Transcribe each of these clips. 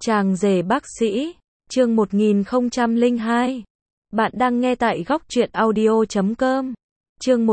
Chàng rể bác sĩ, chương 1002. Bạn đang nghe tại góc truyện audio.com. Chương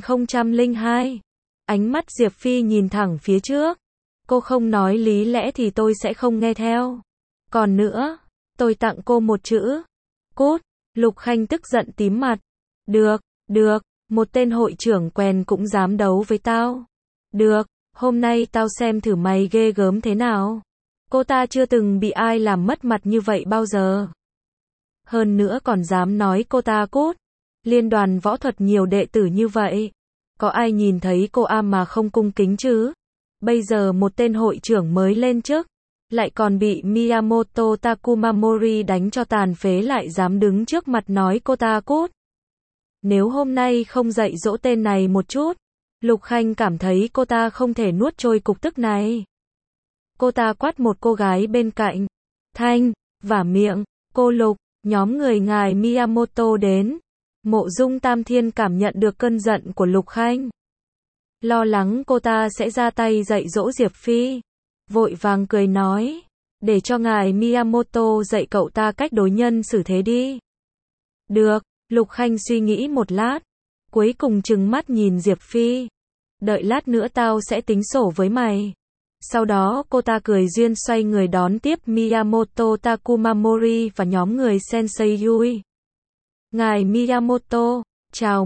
1002. Ánh mắt Diệp Phi nhìn thẳng phía trước. Cô không nói lý lẽ thì tôi sẽ không nghe theo. Còn nữa, tôi tặng cô một chữ. Cút. Lục Khanh tức giận tím mặt. Được, một tên hội trưởng quèn cũng dám đấu với tao. Được, hôm nay tao xem thử mày ghê gớm thế nào. Cô ta chưa từng bị ai làm mất mặt như vậy bao giờ. Hơn nữa còn dám nói cô ta cút. Liên đoàn võ thuật nhiều đệ tử như vậy. Có ai nhìn thấy cô mà không cung kính chứ? Bây giờ một tên hội trưởng mới lên chức, lại còn bị Miyamoto Takumamori đánh cho tàn phế lại dám đứng trước mặt nói cô ta cút. Nếu hôm nay không dạy dỗ tên này một chút, Lục Khanh cảm thấy cô ta không thể nuốt trôi cục tức này. Cô ta quát một cô gái bên cạnh. Thanh, vả miệng, cô Lục, nhóm người ngài Miyamoto đến. Mộ Dung Tam Thiên cảm nhận được cơn giận của Lục Khanh. Lo lắng cô ta sẽ ra tay dạy dỗ Diệp Phi. Vội vàng cười nói. Để cho ngài Miyamoto dạy cậu ta cách đối nhân xử thế đi. Được, Lục Khanh suy nghĩ một lát. Cuối cùng trừng mắt nhìn Diệp Phi. Đợi lát nữa tao sẽ tính sổ với mày. Sau đó cô ta cười duyên xoay người đón tiếp Miyamoto Takumamori và nhóm người Sensei Yui. Ngài Miyamoto, chào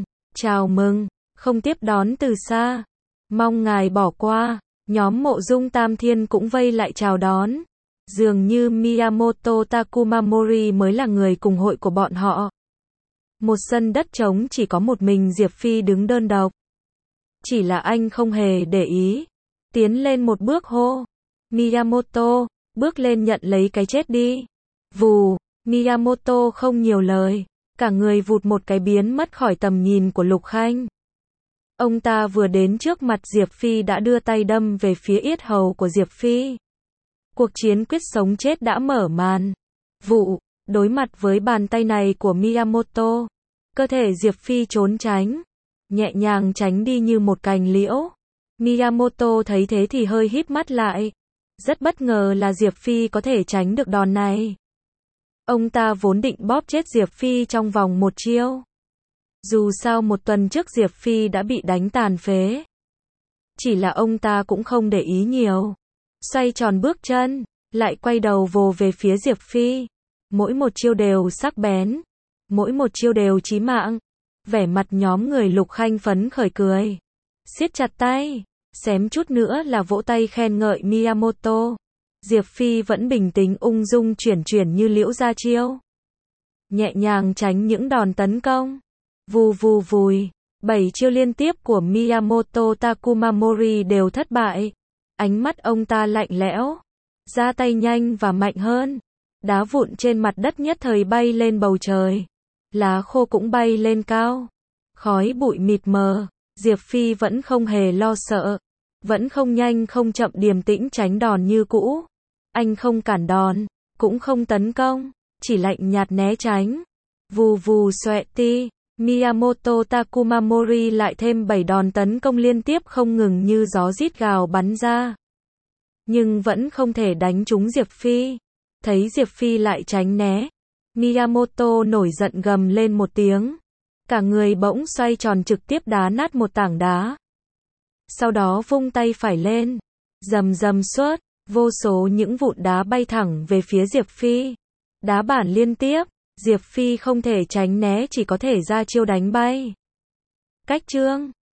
mừng, không tiếp đón từ xa. Mong ngài bỏ qua. Nhóm Mộ Dung Tam Thiên cũng vây lại chào đón. Dường như Miyamoto Takumamori mới là người cùng hội của bọn họ. Một sân đất trống chỉ có một mình Diệp Phi đứng đơn độc. Chỉ là anh không hề để ý. Tiến lên một bước hô. Miyamoto, bước lên nhận lấy cái chết đi. Vù, Miyamoto không nhiều lời. Cả người vụt một cái biến mất khỏi tầm nhìn của Lục Khanh. Ông ta vừa đến trước mặt Diệp Phi đã đưa tay đâm về phía yết hầu của Diệp Phi. Cuộc chiến quyết sống chết đã mở màn. Vụ, đối mặt với bàn tay này của Miyamoto. Cơ thể Diệp Phi trốn tránh. Nhẹ nhàng tránh đi như một cành liễu. Miyamoto thấy thế thì hơi híp mắt lại. Rất bất ngờ là Diệp Phi có thể tránh được đòn này. Ông ta vốn định bóp chết Diệp Phi trong vòng một chiêu. Dù sao một tuần trước Diệp Phi đã bị đánh tàn phế. Chỉ là ông ta cũng không để ý nhiều. Xoay tròn bước chân, lại quay đầu vồ về phía Diệp Phi. Mỗi một chiêu đều sắc bén. Mỗi một chiêu đều chí mạng. Vẻ mặt nhóm người Lục Khanh phấn khởi cười. Siết chặt tay, xém chút nữa là vỗ tay khen ngợi Miyamoto. Diệp Phi vẫn bình tĩnh ung dung chuyển như liễu ra chiêu. Nhẹ nhàng tránh những đòn tấn công. Vù vù vùi. 7 chiêu liên tiếp của Miyamoto Takumamori đều thất bại. Ánh mắt ông ta lạnh lẽo. Ra tay nhanh và mạnh hơn. Đá vụn trên mặt đất nhất thời bay lên bầu trời. Lá khô cũng bay lên cao. Khói bụi mịt mờ. Diệp Phi vẫn không hề lo sợ. Vẫn không nhanh không chậm điềm tĩnh tránh đòn như cũ. Anh không cản đòn. Cũng không tấn công. Chỉ lạnh nhạt né tránh. Vù vù xoẹ ti. Miyamoto Takumamori lại thêm 7 đòn tấn công liên tiếp không ngừng như gió rít gào bắn ra. Nhưng vẫn không thể đánh trúng Diệp Phi. Thấy Diệp Phi lại tránh né. Miyamoto nổi giận gầm lên một tiếng. Cả người bỗng xoay tròn trực tiếp đá nát một tảng đá. Sau đó vung tay phải lên. Rầm rầm suốt. Vô số những vụn đá bay thẳng về phía Diệp Phi. Đá bản liên tiếp. Diệp Phi không thể tránh né chỉ có thể ra chiêu đánh bay. Cách chương